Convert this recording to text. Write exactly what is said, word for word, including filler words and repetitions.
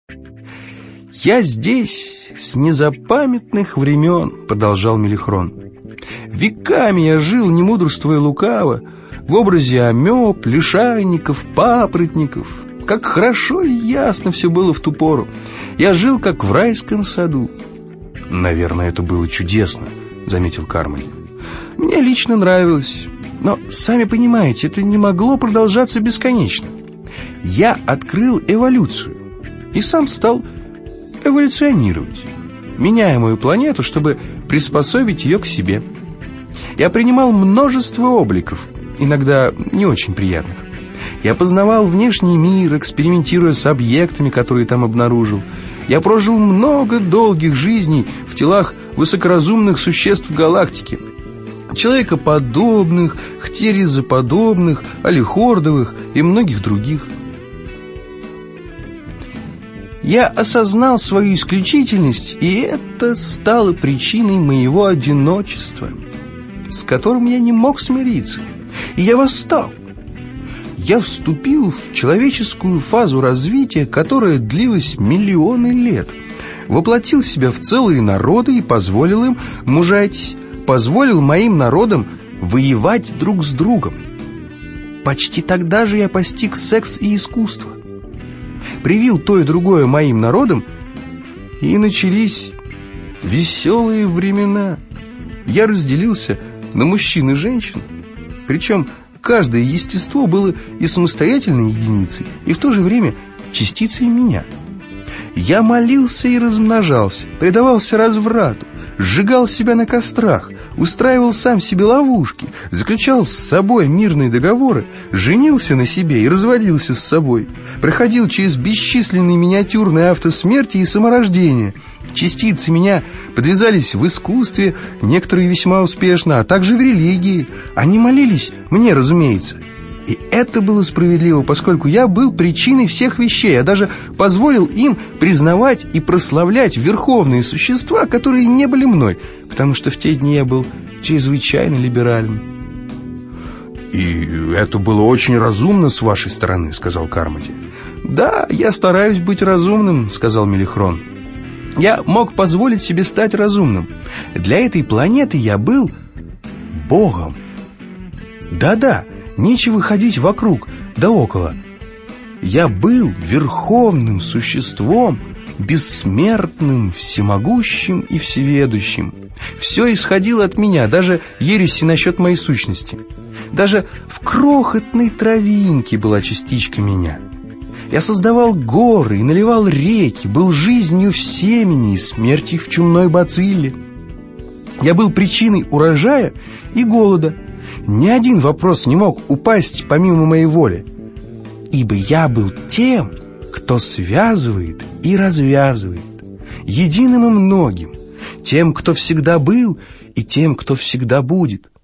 «Я здесь с незапамятных времен», — продолжал Мелихрон. «Веками я жил, не мудрствуя лукаво, в образе амеб, лишайников, папоротников. Как хорошо и ясно все было в ту пору. Я жил, как в райском саду». «Наверное, это было чудесно», — заметил Кармоди. «Мне лично нравилось. Но, сами понимаете, это не могло продолжаться бесконечно. Я открыл эволюцию и сам стал эволюционировать, меняя мою планету, чтобы приспособить ее к себе. Я принимал множество обликов, иногда не очень приятных. Я познавал внешний мир, экспериментируя с объектами, которые там обнаружил. Я прожил много долгих жизней в телах высокоразумных существ галактики. Человекоподобных, хтерезоподобных, алихордовых и многих других. Я осознал свою исключительность, и это стало причиной моего одиночества, с которым я не мог смириться. И я восстал. Я вступил в человеческую фазу развития, которая длилась миллионы лет. Воплотил себя в целые народы и позволил им, мужайтесь, позволил моим народам воевать друг с другом. Почти тогда же я постиг секс и искусство. Привил то и другое моим народам, и начались веселые времена. Я разделился на мужчин и женщин, причем каждое естество было и самостоятельной единицей, и в то же время частицей меня. Я молился и размножался, предавался разврату, сжигал себя на кострах, устраивал сам себе ловушки, заключал с собой мирные договоры, женился на себе и разводился с собой, проходил через бесчисленные миниатюрные автосмерти и саморождения. Частицы меня подвязались в искусстве, некоторые весьма успешно, а также в религии. Они молились мне, разумеется. И это было справедливо, поскольку я был причиной всех вещей. Я даже позволил им признавать и прославлять верховные существа, которые не были мной, потому что в те дни я был чрезвычайно либеральным. «И это было очень разумно с вашей стороны», — сказал Кармоди. «Да, я стараюсь быть разумным», — сказал Мелихрон. «Я мог позволить себе стать разумным. Для этой планеты я был Богом. Да-да, нечего ходить вокруг да около. Я был верховным существом, бессмертным, всемогущим и всеведущим. Все исходило от меня, даже ереси насчет моей сущности. Даже в крохотной травинке была частичка меня. Я создавал горы и наливал реки, был жизнью в семени и смертью в чумной бацилле. Я был причиной урожая и голода. Ни один вопрос не мог упасть помимо моей воли, ибо я был тем, кто связывает и развязывает, единым и многим, тем, кто всегда был, и тем, кто всегда будет.